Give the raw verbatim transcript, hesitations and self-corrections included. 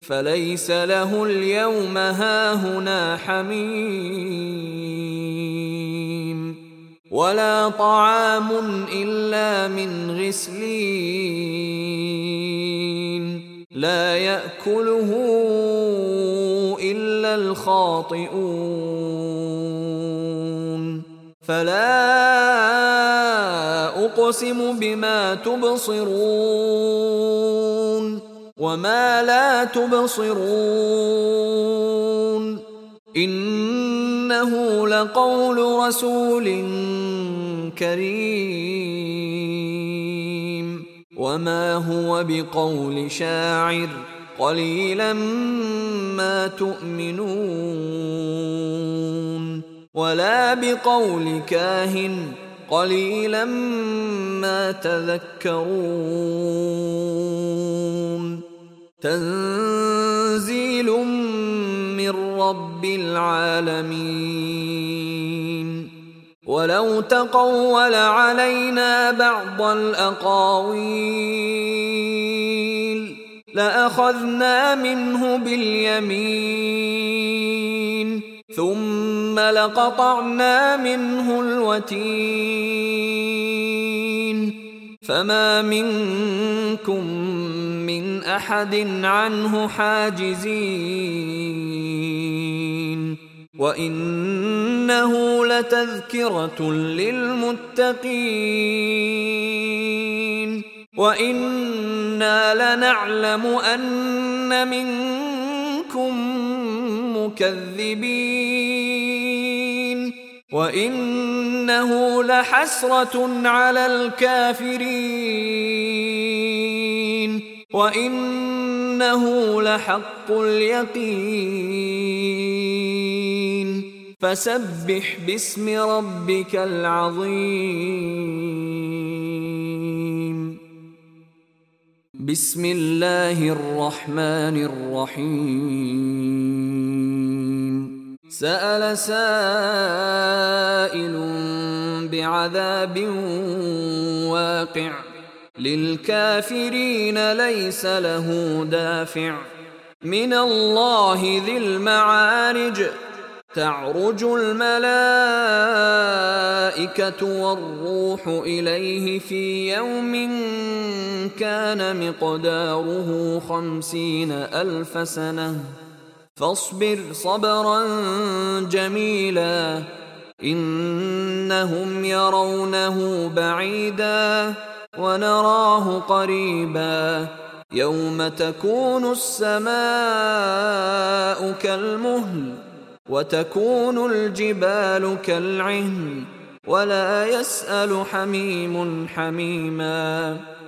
فليس له اليوم هاهنا حميم ولا طعام إلا من غسلين لا يأكله إلا الخاطئون فلا أقسم بما تبصرون وما لا تبصرون إنه لقول رسول كريم وما هو بقول شاعر قليلا ما تؤمنون ولا بقول كاهن قليلا ما تذكرون تنزيل من رب العالمين ولو تقول علينا بعض الأقاويل لأخذنا منه باليمين ثم لقطعنا منه الوتين فما منكم من أحد عنه حاجزين وإنه لتذكرة للمتقين وإنا لنعلم أن منكم مكذبين وإنه لحسرة على الكافرين وإنه لحق اليقين فسبح باسم ربك العظيم بسم الله الرحمن الرحيم سأل سائل بعذاب واقع للكافرين ليس له دافع من الله ذي المعارج تعرج الملائكة والروح إليه في يوم كان مقداره خمسين ألف سنة فاصبر صبرا جميلا إنهم يرونه بعيدا ونراه قريبا يوم تكون السماء كالمهل وتكون الجبال كالعهن ولا يسأل حميم حميما